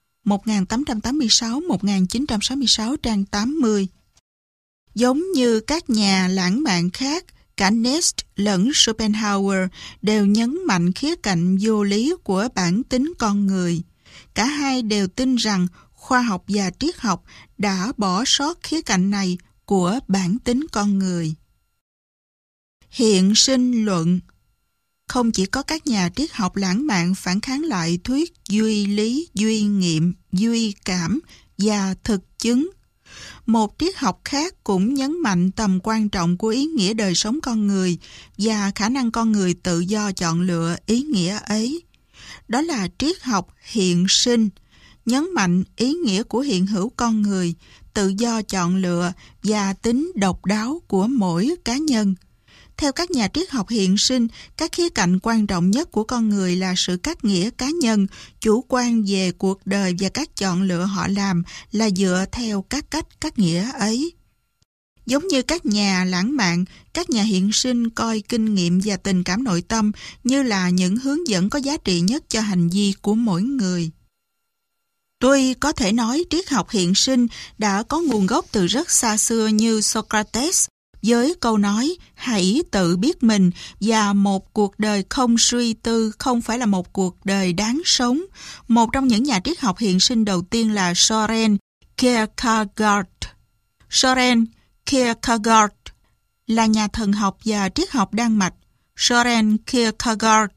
1886-1966 trang 80. Giống như các nhà lãng mạn khác, cả Nest lẫn Schopenhauer đều nhấn mạnh khía cạnh vô lý của bản tính con người. Cả hai đều tin rằng khoa học và triết học đã bỏ sót khía cạnh này của bản tính con người. Hiện sinh luận. Không chỉ có các nhà triết học lãng mạn phản kháng lại thuyết duy lý, duy nghiệm, duy cảm và thực chứng. Một triết học khác cũng nhấn mạnh tầm quan trọng của ý nghĩa đời sống con người và khả năng con người tự do chọn lựa ý nghĩa ấy. Đó là triết học hiện sinh, nhấn mạnh ý nghĩa của hiện hữu con người, tự do chọn lựa và tính độc đáo của mỗi cá nhân. Theo các nhà triết học hiện sinh, các khía cạnh quan trọng nhất của con người là sự cắt nghĩa cá nhân, chủ quan về cuộc đời và các chọn lựa họ làm là dựa theo các cách cắt nghĩa ấy. Giống như các nhà lãng mạn, các nhà hiện sinh coi kinh nghiệm và tình cảm nội tâm như là những hướng dẫn có giá trị nhất cho hành vi của mỗi người. Tuy có thể nói triết học hiện sinh đã có nguồn gốc từ rất xa xưa như Socrates, với câu nói hãy tự biết mình và một cuộc đời không suy tư không phải là một cuộc đời đáng sống. Một trong những nhà triết học hiện sinh đầu tiên là Søren Kierkegaard. Søren Kierkegaard là nhà thần học và triết học Đan Mạch. Søren Kierkegaard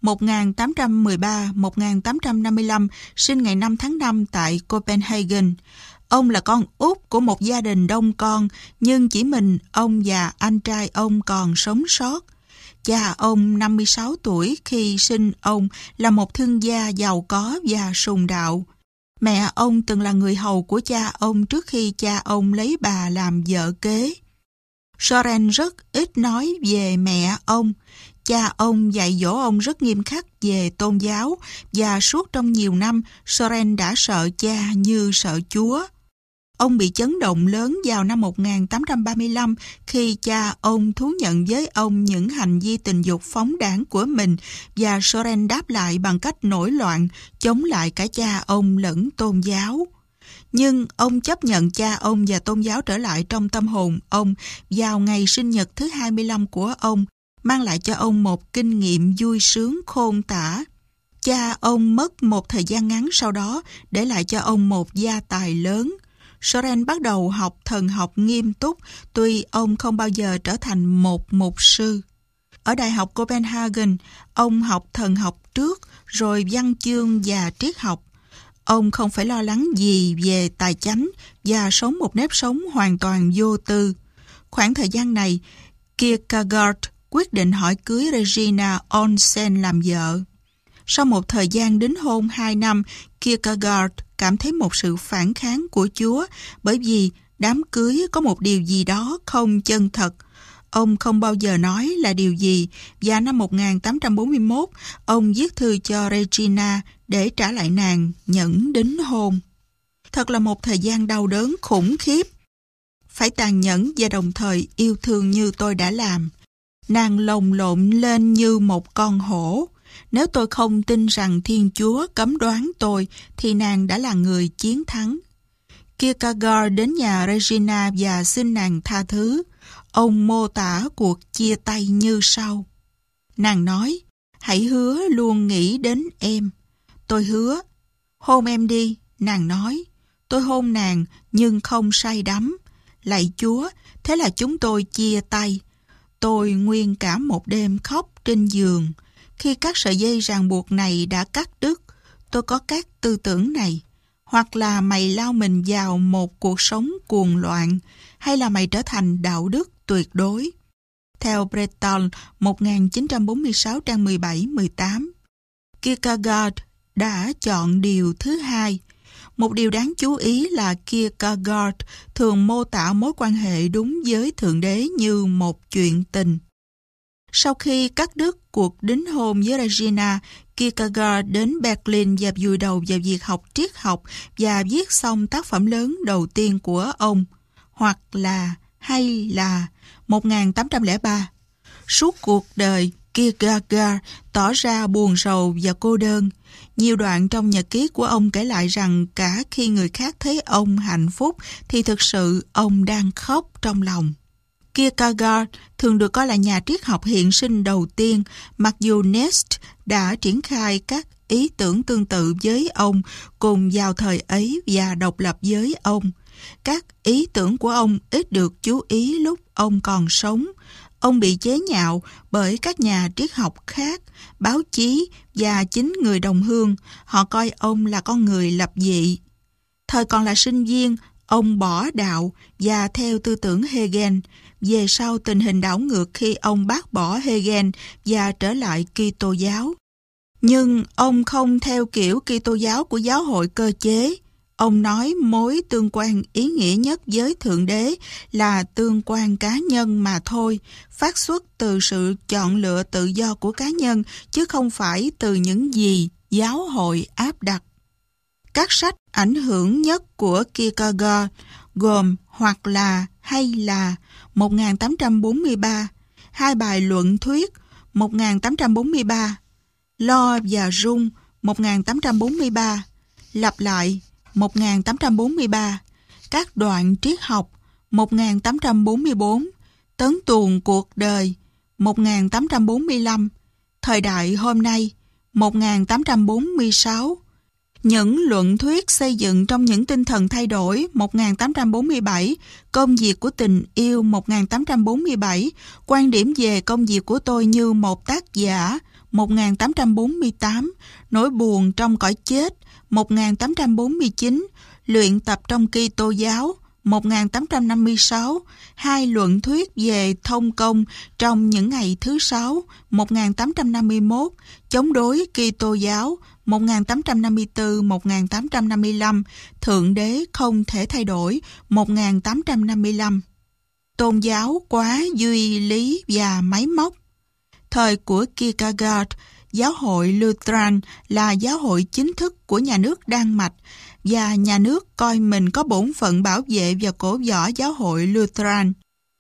1813-1855 sinh ngày 5 tháng 5 tại Copenhagen. Ông là con út của một gia đình đông con, nhưng chỉ mình ông và anh trai ông còn sống sót. Cha ông 56 tuổi khi sinh ông là một thương gia giàu có và sùng đạo. Mẹ ông từng là người hầu của cha ông trước khi cha ông lấy bà làm vợ kế. Søren rất ít nói về mẹ ông. Cha ông dạy dỗ ông rất nghiêm khắc về tôn giáo và suốt trong nhiều năm Søren đã sợ cha như sợ Chúa. Ông bị chấn động lớn vào năm 1835 khi cha ông thú nhận với ông những hành vi tình dục phóng đãng của mình và Søren đáp lại bằng cách nổi loạn chống lại cả cha ông lẫn tôn giáo. Nhưng ông chấp nhận cha ông và tôn giáo trở lại trong tâm hồn ông vào ngày sinh nhật thứ 25 của ông, mang lại cho ông một kinh nghiệm vui sướng khôn tả. Cha ông mất một thời gian ngắn sau đó, để lại cho ông một gia tài lớn. Søren bắt đầu học thần học nghiêm túc, tuy ông không bao giờ trở thành một mục sư. Ở Đại học Copenhagen, ông học thần học trước, rồi văn chương và triết học. Ông không phải lo lắng gì về tài chánh và sống một nếp sống hoàn toàn vô tư. Khoảng thời gian này, Kierkegaard quyết định hỏi cưới Regina Olsen làm vợ. Sau một thời gian đính hôn 2 năm, Kierkegaard cảm thấy một sự phản kháng của Chúa bởi vì đám cưới có một điều gì đó không chân thật. Ông không bao giờ nói là điều gì và năm 1841, ông viết thư cho Regina để trả lại nàng nhẫn đính hôn. Thật là một thời gian đau đớn khủng khiếp. Phải tàn nhẫn và đồng thời yêu thương như tôi đã làm. Nàng lồng lộn lên như một con hổ. Nếu tôi không tin rằng Thiên Chúa cấm đoán tôi, thì nàng đã là người chiến thắng. Kierkegaard đến nhà Regina và xin nàng tha thứ. Ông mô tả cuộc chia tay như sau. Nàng nói, hãy hứa luôn nghĩ đến em. Tôi hứa. Hôn em đi, nàng nói. Tôi hôn nàng nhưng không say đắm. Lạy Chúa, thế là chúng tôi chia tay. Tôi nguyên cả một đêm khóc trên giường. Khi các sợi dây ràng buộc này đã cắt đứt, tôi có các tư tưởng này. Hoặc là mày lao mình vào một cuộc sống cuồng loạn, hay là mày trở thành đạo đức tuyệt đối. Theo Breton 1946 trang 17-18, Kierkegaard đã chọn điều thứ hai. Một điều đáng chú ý là Kierkegaard thường mô tả mối quan hệ đúng với Thượng Đế như một chuyện tình. Sau khi cắt đứt cuộc đính hôn với Regina, Kierkegaard đến Berlin và vùi đầu vào việc học triết học và viết xong tác phẩm lớn đầu tiên của ông, Hoặc là hay là 1803. Suốt cuộc đời, Kierkegaard tỏ ra buồn rầu và cô đơn. Nhiều đoạn trong nhật ký của ông kể lại rằng cả khi người khác thấy ông hạnh phúc thì thực sự ông đang khóc trong lòng. Kierkegaard thường được coi là nhà triết học hiện sinh đầu tiên, mặc dù Nietzsche đã triển khai các ý tưởng tương tự với ông cùng vào thời ấy và độc lập với ông. Các ý tưởng của ông ít được chú ý lúc ông còn sống. Ông bị chế nhạo bởi các nhà triết học khác, báo chí và chính người đồng hương. Họ coi ông là con người lập dị. Thời còn là sinh viên, ông bỏ đạo và theo tư tưởng Hegel. Về sau tình hình đảo ngược khi ông bác bỏ Hegel và trở lại Kitô giáo. Nhưng ông không theo kiểu Kitô giáo của giáo hội cơ chế. Ông nói mối tương quan ý nghĩa nhất với Thượng Đế là tương quan cá nhân mà thôi, phát xuất từ sự chọn lựa tự do của cá nhân, chứ không phải từ những gì giáo hội áp đặt. Các sách ảnh hưởng nhất của Kierkegaard gồm Hoặc là hay là 1843, hai bài luận thuyết 1843, Lo và Rung 1843, Lặp lại 1843, Các đoạn triết học 1844, Tấn tuồng cuộc đời 1845, Thời đại hôm nay 1846, Những luận thuyết xây dựng trong những tinh thần thay đổi 1847, Công việc của tình yêu 1847, Quan điểm về công việc của tôi như một tác giả 1848, Nỗi buồn trong cõi chết 1849, Luyện tập trong Kitô giáo 1856, hai luận thuyết về thông công trong những ngày thứ sáu 1851, Chống đối Kitô giáo 1854-1855, Thượng Đế không thể thay đổi 1855, Tôn giáo quá duy lý và máy móc. Thời của Kierkegaard, giáo hội Lutheran là giáo hội chính thức của nhà nước Đan Mạch và nhà nước coi mình có bổn phận bảo vệ và cổ võ giáo hội Lutheran.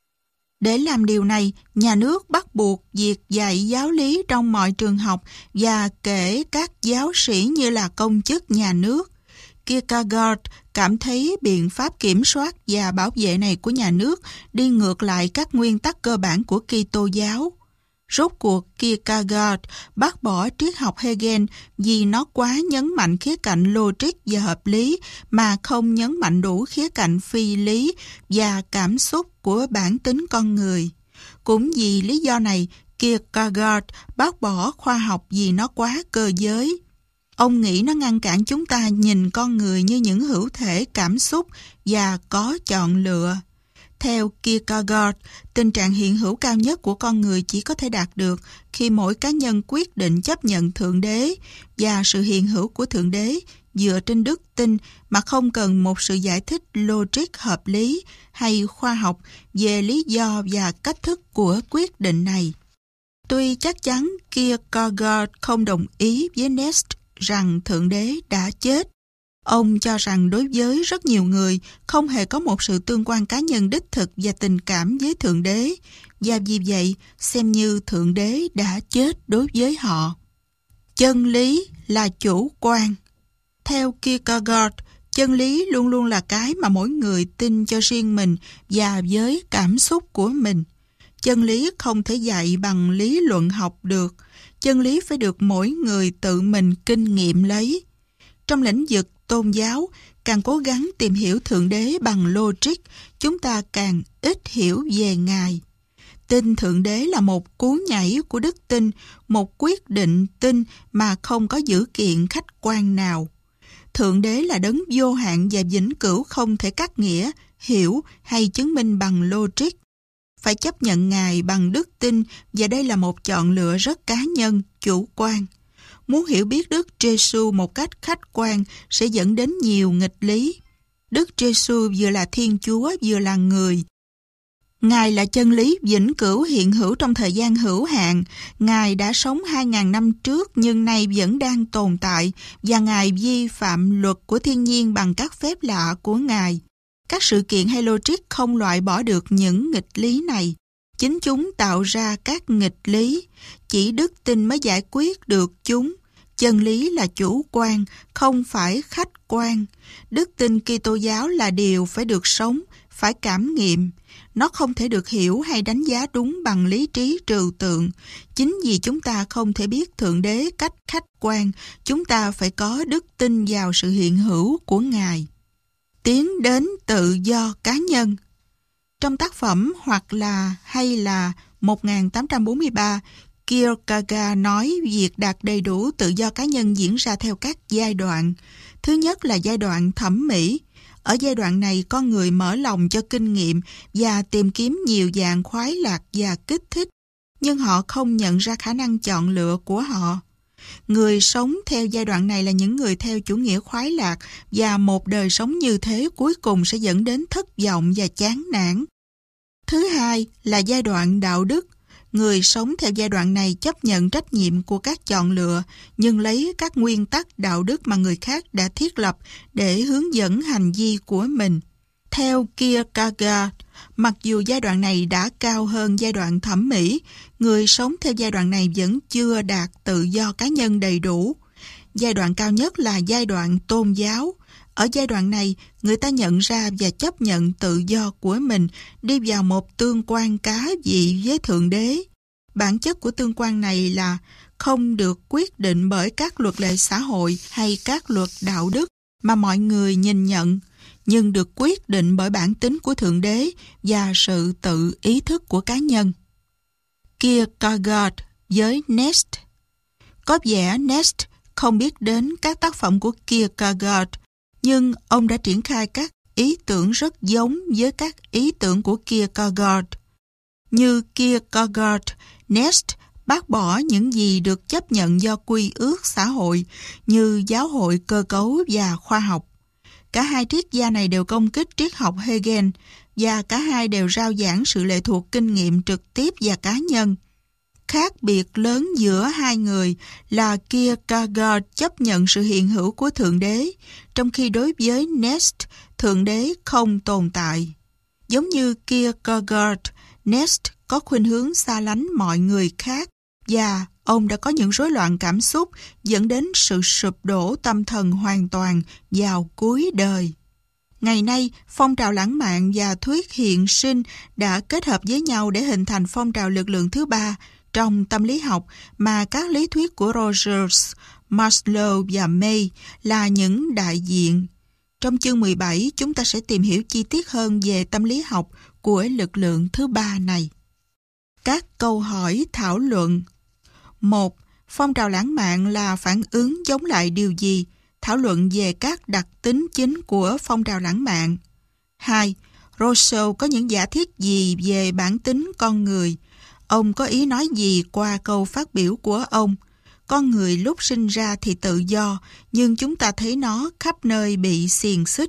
Để làm điều này, nhà nước bắt buộc việc dạy giáo lý trong mọi trường học và kể các giáo sĩ như là công chức nhà nước. Kierkegaard cảm thấy biện pháp kiểm soát và bảo vệ này của nhà nước đi ngược lại các nguyên tắc cơ bản của Kitô giáo. Rốt cuộc, Kierkegaard bác bỏ triết học Hegel vì nó quá nhấn mạnh khía cạnh logic và hợp lý mà không nhấn mạnh đủ khía cạnh phi lý và cảm xúc của bản tính con người. Cũng vì lý do này, Kierkegaard bác bỏ khoa học vì nó quá cơ giới. Ông nghĩ nó ngăn cản chúng ta nhìn con người như những hữu thể cảm xúc và có chọn lựa. Theo Kierkegaard, tình trạng hiện hữu cao nhất của con người chỉ có thể đạt được khi mỗi cá nhân quyết định chấp nhận Thượng Đế và sự hiện hữu của Thượng Đế dựa trên đức tin mà không cần một sự giải thích logic hợp lý hay khoa học về lý do và cách thức của quyết định này. Tuy chắc chắn Kierkegaard không đồng ý với Nietzsche rằng Thượng Đế đã chết, ông cho rằng đối với rất nhiều người không hề có một sự tương quan cá nhân đích thực và tình cảm với Thượng Đế, và vì vậy xem như Thượng Đế đã chết đối với họ. Chân lý là chủ quan. Theo Kierkegaard, chân lý luôn luôn là cái mà mỗi người tin cho riêng mình và với cảm xúc của mình. Chân lý không thể dạy bằng lý luận học được. Chân lý phải được mỗi người tự mình kinh nghiệm lấy. Trong lĩnh vực tôn giáo, càng cố gắng tìm hiểu Thượng Đế bằng logic, chúng ta càng ít hiểu về Ngài. Tin Thượng Đế là một cú nhảy của đức tin, một quyết định tin mà không có dữ kiện khách quan nào. Thượng Đế là đấng vô hạn và vĩnh cửu không thể cắt nghĩa, hiểu hay chứng minh bằng logic. Phải chấp nhận Ngài bằng đức tin và đây là một chọn lựa rất cá nhân, chủ quan. Muốn hiểu biết Đức Giêsu một cách khách quan sẽ dẫn đến nhiều nghịch lý. Đức Giêsu vừa là Thiên Chúa vừa là người. Ngài là chân lý vĩnh cửu hiện hữu trong thời gian hữu hạn. Ngài đã sống 2.000 năm trước nhưng nay vẫn đang tồn tại và Ngài vi phạm luật của thiên nhiên bằng các phép lạ của Ngài. Các sự kiện hay logic không loại bỏ được những nghịch lý này. Chính chúng tạo ra các nghịch lý. Chỉ đức tin mới giải quyết được chúng. Chân lý là chủ quan, không phải khách quan. Đức tin Kitô giáo là điều phải được sống, phải cảm nghiệm. Nó không thể được hiểu hay đánh giá đúng bằng lý trí trừu tượng. Chính vì chúng ta không thể biết Thượng Đế cách khách quan, chúng ta phải có đức tin vào sự hiện hữu của Ngài. Tiến đến tự do cá nhân. Trong tác phẩm Hoặc là hay là 1843, Kierkegaard nói việc đạt đầy đủ tự do cá nhân diễn ra theo các giai đoạn. Thứ nhất là giai đoạn thẩm mỹ. Ở giai đoạn này, con người mở lòng cho kinh nghiệm và tìm kiếm nhiều dạng khoái lạc và kích thích, nhưng họ không nhận ra khả năng chọn lựa của họ. Người sống theo giai đoạn này là những người theo chủ nghĩa khoái lạc và một đời sống như thế cuối cùng sẽ dẫn đến thất vọng và chán nản. Thứ hai là giai đoạn đạo đức. Người sống theo giai đoạn này chấp nhận trách nhiệm của các chọn lựa, nhưng lấy các nguyên tắc đạo đức mà người khác đã thiết lập để hướng dẫn hành vi của mình. Theo Kierkegaard, mặc dù giai đoạn này đã cao hơn giai đoạn thẩm mỹ, người sống theo giai đoạn này vẫn chưa đạt tự do cá nhân đầy đủ. Giai đoạn cao nhất là giai đoạn tôn giáo. Ở giai đoạn này, người ta nhận ra và chấp nhận tự do của mình, đi vào một tương quan cá vị với Thượng Đế. Bản chất của tương quan này là không được quyết định bởi các luật lệ xã hội hay các luật đạo đức mà mọi người nhìn nhận, nhưng được quyết định bởi bản tính của Thượng Đế và sự tự ý thức của cá nhân. Kierkegaard với Nest. Có vẻ Nest không biết đến các tác phẩm của Kierkegaard, nhưng ông đã triển khai các ý tưởng rất giống với các ý tưởng của Kierkegaard. Như Kierkegaard, Nest bác bỏ những gì được chấp nhận do quy ước xã hội như giáo hội cơ cấu và khoa học. Cả hai triết gia này đều công kích triết học Hegel và cả hai đều rao giảng sự lệ thuộc kinh nghiệm trực tiếp và cá nhân. Khác biệt lớn giữa hai người là Kierkegaard chấp nhận sự hiện hữu của Thượng Đế, trong khi đối với Nest, Thượng Đế không tồn tại. Giống như Kierkegaard, Nest có khuynh hướng xa lánh mọi người khác và ông đã có những rối loạn cảm xúc dẫn đến sự sụp đổ tâm thần hoàn toàn vào cuối đời. Ngày nay, phong trào lãng mạn và thuyết hiện sinh đã kết hợp với nhau để hình thành phong trào lực lượng thứ ba trong tâm lý học mà các lý thuyết của Rogers, Maslow và May là những đại diện. Trong chương 17, chúng ta sẽ tìm hiểu chi tiết hơn về tâm lý học của lực lượng thứ ba này. Các câu hỏi thảo luận. 1. Phong trào lãng mạn là phản ứng chống lại điều gì? Thảo luận về các đặc tính chính của phong trào lãng mạn. 2. Rousseau có những giả thiết gì về bản tính con người? Ông có ý nói gì qua câu phát biểu của ông? Con người lúc sinh ra thì tự do, nhưng chúng ta thấy nó khắp nơi bị xiềng xích.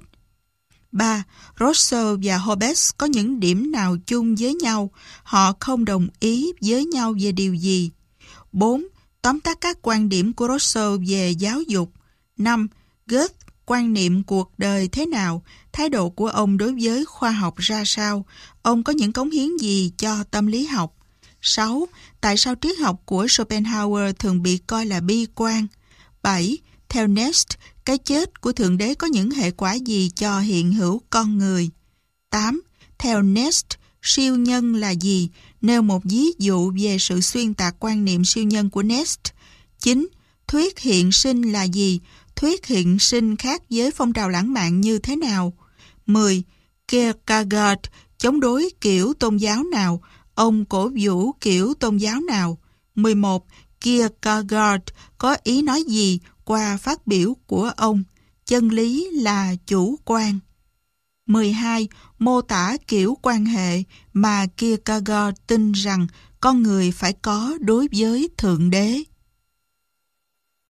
3. Rousseau và Hobbes có những điểm nào chung với nhau? Họ không đồng ý với nhau về điều gì? 4. Tóm tắt các quan điểm của Rousseau về giáo dục. 5. Goethe quan niệm cuộc đời thế nào? Thái độ của ông đối với khoa học ra sao? Ông có những cống hiến gì cho tâm lý học? 6. Tại sao triết học của Schopenhauer thường bị coi là bi quan? 7. Theo Nest, cái chết của Thượng Đế có những hệ quả gì cho hiện hữu con người? 8. Theo Nest, siêu nhân là gì? Nêu một ví dụ về sự xuyên tạc quan niệm siêu nhân của Nest. 9. Thuyết hiện sinh là gì? Thuyết hiện sinh khác với phong trào lãng mạn như thế nào? 10. Kierkegaard chống đối kiểu tôn giáo nào? Ông cổ vũ kiểu tôn giáo nào? 11. Kierkegaard có ý nói gì qua phát biểu của ông? chân lý là chủ quan. 12. Mô tả kiểu quan hệ mà Kierkegaard tin rằng con người phải có đối với Thượng Đế.